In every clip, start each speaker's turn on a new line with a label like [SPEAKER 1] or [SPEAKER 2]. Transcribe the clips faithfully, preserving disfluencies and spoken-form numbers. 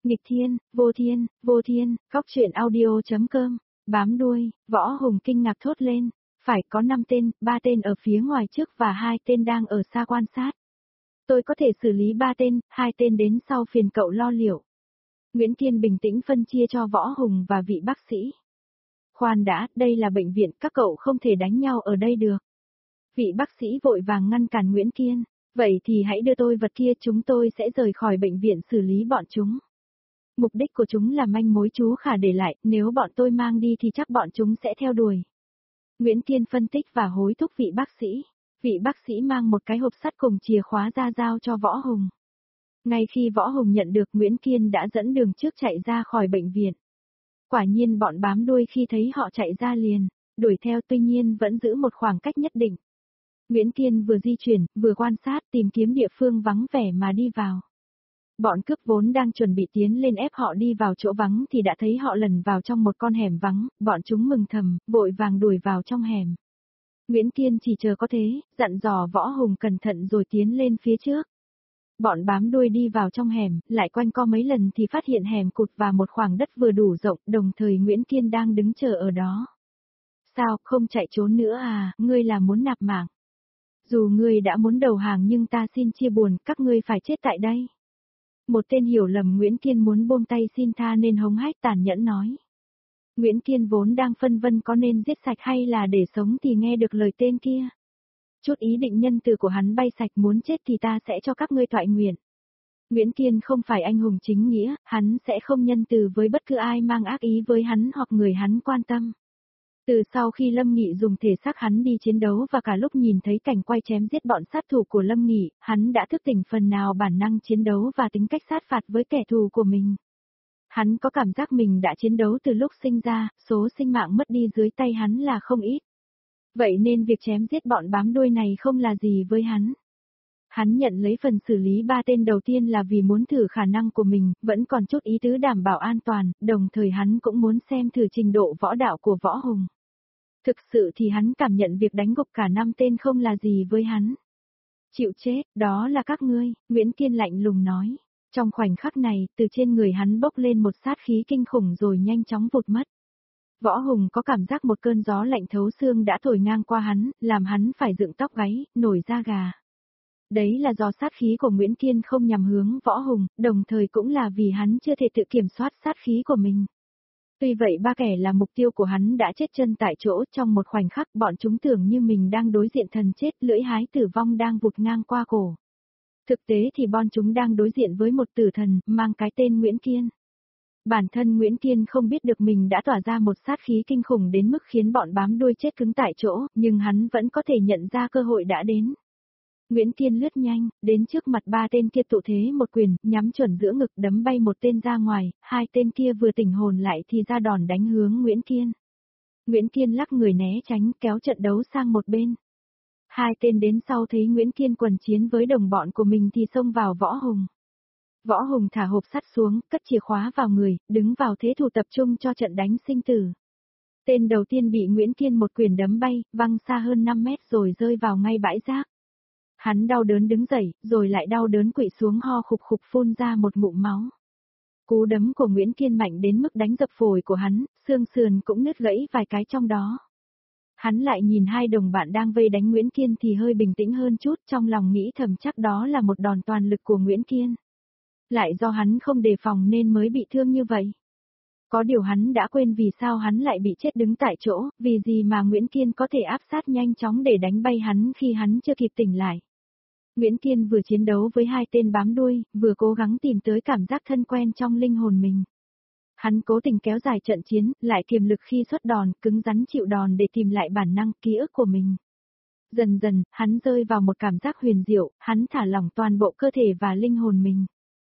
[SPEAKER 1] Nghịch thiên, vô thiên, vô thiên, góc truyện audio.com, bám đuôi, Võ Hùng kinh ngạc thốt lên, phải có năm tên, ba tên ở phía ngoài trước và hai tên đang ở xa quan sát. Tôi có thể xử lý ba tên, hai tên đến sau phiền cậu lo liệu. Nguyễn Kiên bình tĩnh phân chia cho Võ Hùng và vị bác sĩ. Khoan đã, đây là bệnh viện, các cậu không thể đánh nhau ở đây được. Vị bác sĩ vội vàng ngăn cản Nguyễn Kiên, vậy thì hãy đưa tôi vật kia, chúng tôi sẽ rời khỏi bệnh viện xử lý bọn chúng. Mục đích của chúng là manh mối chú Khả để lại, nếu bọn tôi mang đi thì chắc bọn chúng sẽ theo đuổi. Nguyễn Kiên phân tích và hối thúc vị bác sĩ. Vị bác sĩ mang một cái hộp sắt cùng chìa khóa ra giao cho Võ Hùng. Ngay khi Võ Hùng nhận được, Nguyễn Kiên đã dẫn đường trước chạy ra khỏi bệnh viện. Quả nhiên bọn bám đuôi khi thấy họ chạy ra liền, đuổi theo, tuy nhiên vẫn giữ một khoảng cách nhất định. Nguyễn Kiên vừa di chuyển, vừa quan sát tìm kiếm địa phương vắng vẻ mà đi vào. Bọn cướp vốn đang chuẩn bị tiến lên ép họ đi vào chỗ vắng thì đã thấy họ lẩn vào trong một con hẻm vắng, bọn chúng mừng thầm, vội vàng đuổi vào trong hẻm. Nguyễn Kiên chỉ chờ có thế, dặn dò Võ Hùng cẩn thận rồi tiến lên phía trước. Bọn bám đuôi đi vào trong hẻm, lại quanh co mấy lần thì phát hiện hẻm cụt và một khoảng đất vừa đủ rộng, đồng thời Nguyễn Kiên đang đứng chờ ở đó. Sao, không chạy trốn nữa à, ngươi là muốn nạp mạng? Dù ngươi đã muốn đầu hàng nhưng ta xin chia buồn, các ngươi phải chết tại đây. Một tên hiểu lầm Nguyễn Kiên muốn buông tay xin tha nên hống hách tàn nhẫn nói. Nguyễn Kiên vốn đang phân vân có nên giết sạch hay là để sống thì nghe được lời tên kia. Chút ý định nhân từ của hắn bay sạch, muốn chết thì ta sẽ cho các ngươi toại nguyện. Nguyễn Kiên không phải anh hùng chính nghĩa, hắn sẽ không nhân từ với bất cứ ai mang ác ý với hắn hoặc người hắn quan tâm. Từ sau khi Lâm Nghị dùng thể xác hắn đi chiến đấu và cả lúc nhìn thấy cảnh quay chém giết bọn sát thủ của Lâm Nghị, hắn đã thức tỉnh phần nào bản năng chiến đấu và tính cách sát phạt với kẻ thù của mình. Hắn có cảm giác mình đã chiến đấu từ lúc sinh ra, số sinh mạng mất đi dưới tay hắn là không ít. Vậy nên việc chém giết bọn bám đuôi này không là gì với hắn. Hắn nhận lấy phần xử lý ba tên đầu tiên là vì muốn thử khả năng của mình, vẫn còn chút ý tứ đảm bảo an toàn, đồng thời hắn cũng muốn xem thử trình độ võ đạo của Võ Hùng. Thực sự thì hắn cảm nhận việc đánh gục cả năm tên không là gì với hắn. Chịu chết, đó là các ngươi, Nguyễn Kiên lạnh lùng nói. Trong khoảnh khắc này, từ trên người hắn bốc lên một sát khí kinh khủng rồi nhanh chóng vụt mất. Võ Hùng có cảm giác một cơn gió lạnh thấu xương đã thổi ngang qua hắn, làm hắn phải dựng tóc gáy, nổi da gà. Đấy là do sát khí của Nguyễn Kiên không nhằm hướng Võ Hùng, đồng thời cũng là vì hắn chưa thể tự kiểm soát sát khí của mình. Tuy vậy ba kẻ là mục tiêu của hắn đã chết chân tại chỗ, trong một khoảnh khắc bọn chúng tưởng như mình đang đối diện thần chết, lưỡi hái tử vong đang vụt ngang qua cổ. Thực tế thì bọn chúng đang đối diện với một tử thần, mang cái tên Nguyễn Kiên. Bản thân Nguyễn Kiên không biết được mình đã tỏa ra một sát khí kinh khủng đến mức khiến bọn bám đuôi chết cứng tại chỗ, nhưng hắn vẫn có thể nhận ra cơ hội đã đến. Nguyễn Kiên lướt nhanh, đến trước mặt ba tên kia tụ thế một quyền, nhắm chuẩn giữa ngực đấm bay một tên ra ngoài, hai tên kia vừa tỉnh hồn lại thì ra đòn đánh hướng Nguyễn Kiên. Nguyễn Kiên lắc người né tránh, kéo trận đấu sang một bên. Hai tên đến sau thấy Nguyễn Kiên quần chiến với đồng bọn của mình thì xông vào Võ Hùng. Võ Hùng thả hộp sắt xuống, cất chìa khóa vào người, đứng vào thế thủ tập trung cho trận đánh sinh tử. Tên đầu tiên bị Nguyễn Kiên một quyền đấm bay, văng xa hơn năm mét rồi rơi vào ngay bãi rác. Hắn đau đớn đứng dậy, rồi lại đau đớn quỵ xuống ho khục khục phun ra một ngụm máu. Cú đấm của Nguyễn Kiên mạnh đến mức đánh dập phổi của hắn, xương sườn cũng nứt gãy vài cái trong đó. Hắn lại nhìn hai đồng bạn đang vây đánh Nguyễn Kiên thì hơi bình tĩnh hơn chút, trong lòng nghĩ thầm chắc đó là một đòn toàn lực của Nguyễn Kiên. Lại do hắn không đề phòng nên mới bị thương như vậy. Có điều hắn đã quên vì sao hắn lại bị chết đứng tại chỗ, vì gì mà Nguyễn Kiên có thể áp sát nhanh chóng để đánh bay hắn khi hắn chưa kịp tỉnh lại. Nguyễn Kiên vừa chiến đấu với hai tên bám đuôi, vừa cố gắng tìm tới cảm giác thân quen trong linh hồn mình. Hắn cố tình kéo dài trận chiến, lại kiềm lực khi xuất đòn, cứng rắn chịu đòn để tìm lại bản năng, ký ức của mình. Dần dần, hắn rơi vào một cảm giác huyền diệu, hắn thả lỏng toàn bộ cơ thể và linh hồn mình.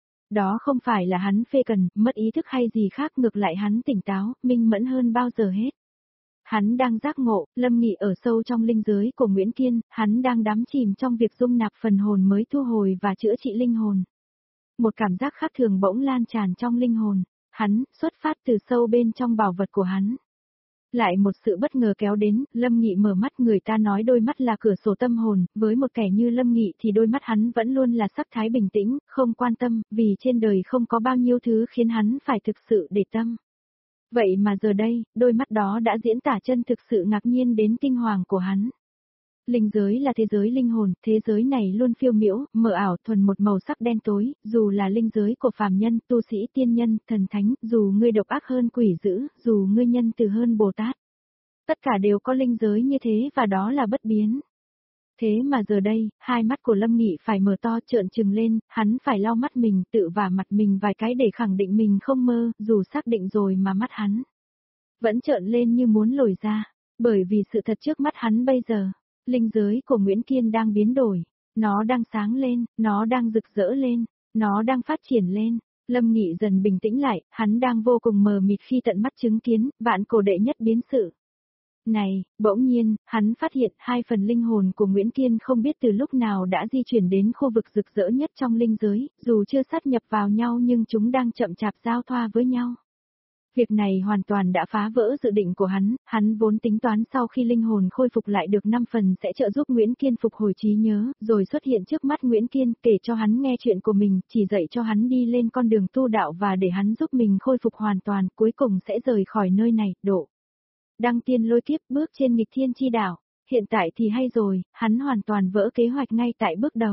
[SPEAKER 1] Đó không phải là hắn phê cần, mất ý thức hay gì khác, ngược lại hắn tỉnh táo, minh mẫn hơn bao giờ hết. Hắn đang giác ngộ, Lâm Nghị ở sâu trong linh giới của Nguyễn Kiên, hắn đang đắm chìm trong việc dung nạp phần hồn mới thu hồi và chữa trị linh hồn. Một cảm giác khác thường bỗng lan tràn trong linh hồn, hắn, xuất phát từ sâu bên trong bảo vật của hắn. Lại một sự bất ngờ kéo đến, Lâm Nghị mở mắt, người ta nói đôi mắt là cửa sổ tâm hồn, với một kẻ như Lâm Nghị thì đôi mắt hắn vẫn luôn là sắc thái bình tĩnh, không quan tâm, vì trên đời không có bao nhiêu thứ khiến hắn phải thực sự để tâm. Vậy mà giờ đây, đôi mắt đó đã diễn tả chân thực sự ngạc nhiên đến kinh hoàng của hắn. Linh giới là thế giới linh hồn, thế giới này luôn phiêu miểu, mờ ảo, thuần một màu sắc đen tối, dù là linh giới của phàm nhân, tu sĩ, tiên nhân, thần thánh, dù ngươi độc ác hơn quỷ dữ, dù ngươi nhân từ hơn Bồ Tát. Tất cả đều có linh giới như thế và đó là bất biến. Thế mà giờ đây, hai mắt của Lâm Nghị phải mở to trợn trừng lên, hắn phải lau mắt mình, tự vả mặt mình vài cái để khẳng định mình không mơ, dù xác định rồi mà mắt hắn vẫn trợn lên như muốn lồi ra, bởi vì sự thật trước mắt hắn bây giờ. Linh giới của Nguyễn Kiên đang biến đổi, nó đang sáng lên, nó đang rực rỡ lên, nó đang phát triển lên. Lâm Nghị dần bình tĩnh lại, hắn đang vô cùng mờ mịt khi tận mắt chứng kiến, vạn cổ đệ nhất biến sự. Này, bỗng nhiên, hắn phát hiện hai phần linh hồn của Nguyễn Kiên không biết từ lúc nào đã di chuyển đến khu vực rực rỡ nhất trong linh giới, dù chưa sát nhập vào nhau nhưng chúng đang chậm chạp giao thoa với nhau. Việc này hoàn toàn đã phá vỡ dự định của hắn, hắn vốn tính toán sau khi linh hồn khôi phục lại được năm phần sẽ trợ giúp Nguyễn Kiên phục hồi trí nhớ, rồi xuất hiện trước mắt Nguyễn Kiên kể cho hắn nghe chuyện của mình, chỉ dạy cho hắn đi lên con đường tu đạo và để hắn giúp mình khôi phục hoàn toàn, cuối cùng sẽ rời khỏi nơi này, độ. Đăng tiên lôi kiếp bước trên nghịch thiên chi đảo, hiện tại thì hay rồi, hắn hoàn toàn vỡ kế hoạch ngay tại bước đầu.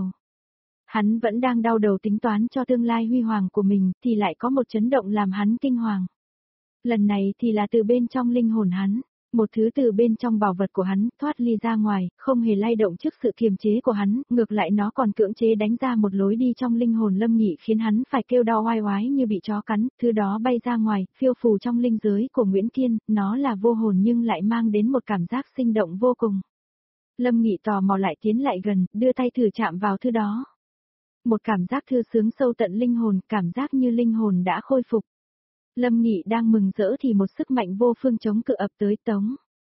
[SPEAKER 1] Hắn vẫn đang đau đầu tính toán cho tương lai huy hoàng của mình, thì lại có một chấn động làm hắn kinh hoàng. Lần này thì là từ bên trong linh hồn hắn, một thứ từ bên trong bảo vật của hắn thoát ly ra ngoài, không hề lay động trước sự kiềm chế của hắn, ngược lại nó còn cưỡng chế đánh ra một lối đi trong linh hồn Lâm Nghị khiến hắn phải kêu đau oai oái như bị chó cắn, thứ đó bay ra ngoài, phiêu phù trong linh giới của Nguyễn Kiên, nó là vô hồn nhưng lại mang đến một cảm giác sinh động vô cùng. Lâm Nghị tò mò lại tiến lại gần, đưa tay thử chạm vào thứ đó. Một cảm giác thư sướng sâu tận linh hồn, cảm giác như linh hồn đã khôi phục. Lâm Nghị đang mừng rỡ thì một sức mạnh vô phương chống cự ập tới tống.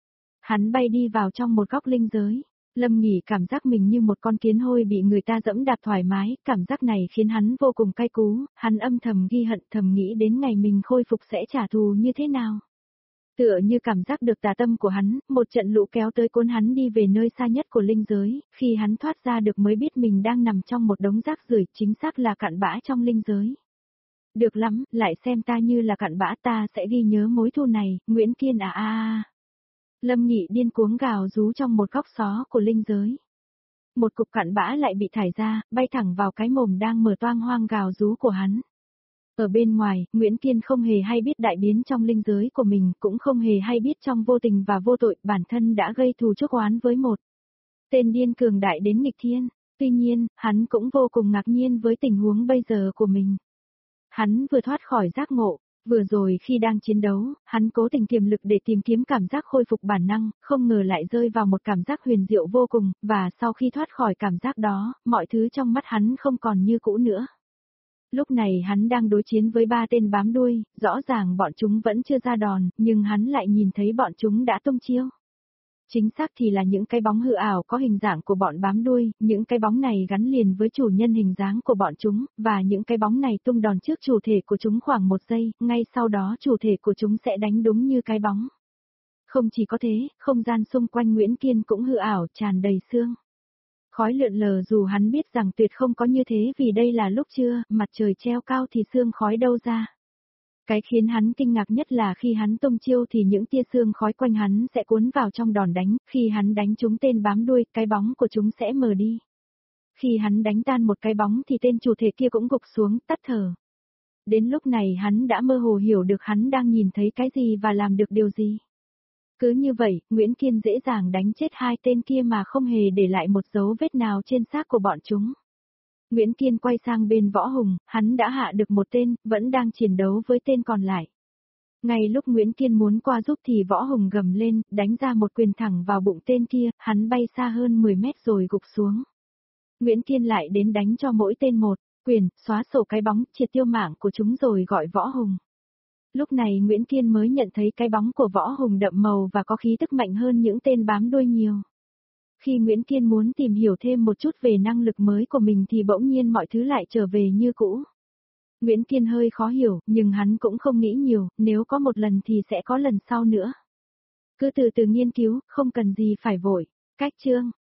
[SPEAKER 1] Hắn bay đi vào trong một góc linh giới. Lâm Nghị cảm giác mình như một con kiến hôi bị người ta dẫm đạp thoải mái, cảm giác này khiến hắn vô cùng cay cú, hắn âm thầm ghi hận thầm nghĩ đến ngày mình khôi phục sẽ trả thù như thế nào. Tựa như cảm giác được tà tâm của hắn, một trận lũ kéo tới cuốn hắn đi về nơi xa nhất của linh giới, khi hắn thoát ra được mới biết mình đang nằm trong một đống rác rưởi, chính xác là cặn bã trong linh giới. Được lắm, lại xem ta như là cặn bã, ta sẽ ghi nhớ mối thù này, Nguyễn Kiên à a à. Lâm Nghị điên cuống gào rú trong một góc xó của linh giới. Một cục cặn bã lại bị thải ra, bay thẳng vào cái mồm đang mở toang hoang gào rú của hắn. Ở bên ngoài, Nguyễn Kiên không hề hay biết đại biến trong linh giới của mình, cũng không hề hay biết trong vô tình và vô tội bản thân đã gây thù chuốc oán với một tên điên cường đại đến nghịch thiên. Tuy nhiên, hắn cũng vô cùng ngạc nhiên với tình huống bây giờ của mình. Hắn vừa thoát khỏi giác ngộ, vừa rồi khi đang chiến đấu, hắn cố tình kiềm lực để tìm kiếm cảm giác khôi phục bản năng, không ngờ lại rơi vào một cảm giác huyền diệu vô cùng, và sau khi thoát khỏi cảm giác đó, mọi thứ trong mắt hắn không còn như cũ nữa. Lúc này hắn đang đối chiến với ba tên bám đuôi, rõ ràng bọn chúng vẫn chưa ra đòn, nhưng hắn lại nhìn thấy bọn chúng đã tung chiêu. Chính xác thì là những cái bóng hư ảo có hình dạng của bọn bám đuôi, những cái bóng này gắn liền với chủ nhân hình dáng của bọn chúng, và những cái bóng này tung đòn trước chủ thể của chúng khoảng một giây, ngay sau đó chủ thể của chúng sẽ đánh đúng như cái bóng. Không chỉ có thế, không gian xung quanh Nguyễn Kiên cũng hư ảo, tràn đầy sương. Khói lượn lờ dù hắn biết rằng tuyệt không có như thế vì đây là lúc trưa, mặt trời treo cao thì sương khói đâu ra. Cái khiến hắn kinh ngạc nhất là khi hắn tung chiêu thì những tia sương khói quanh hắn sẽ cuốn vào trong đòn đánh, khi hắn đánh trúng tên bám đuôi, cái bóng của chúng sẽ mờ đi. Khi hắn đánh tan một cái bóng thì tên chủ thể kia cũng gục xuống, tắt thở. Đến lúc này hắn đã mơ hồ hiểu được hắn đang nhìn thấy cái gì và làm được điều gì. Cứ như vậy, Nguyễn Kiên dễ dàng đánh chết hai tên kia mà không hề để lại một dấu vết nào trên xác của bọn chúng. Nguyễn Kiên quay sang bên Võ Hùng, hắn đã hạ được một tên, vẫn đang chiến đấu với tên còn lại. Ngay lúc Nguyễn Kiên muốn qua giúp thì Võ Hùng gầm lên, đánh ra một quyền thẳng vào bụng tên kia, hắn bay xa hơn mười mét rồi gục xuống. Nguyễn Kiên lại đến đánh cho mỗi tên một quyền, xóa sổ cái bóng, triệt tiêu mạng của chúng rồi gọi Võ Hùng. Lúc này Nguyễn Kiên mới nhận thấy cái bóng của Võ Hùng đậm màu và có khí tức mạnh hơn những tên bám đuôi nhiều. Khi Nguyễn Kiên muốn tìm hiểu thêm một chút về năng lực mới của mình thì bỗng nhiên mọi thứ lại trở về như cũ. Nguyễn Kiên hơi khó hiểu, nhưng hắn cũng không nghĩ nhiều, nếu có một lần thì sẽ có lần sau nữa. Cứ từ từ nghiên cứu, không cần gì phải vội. Cách chương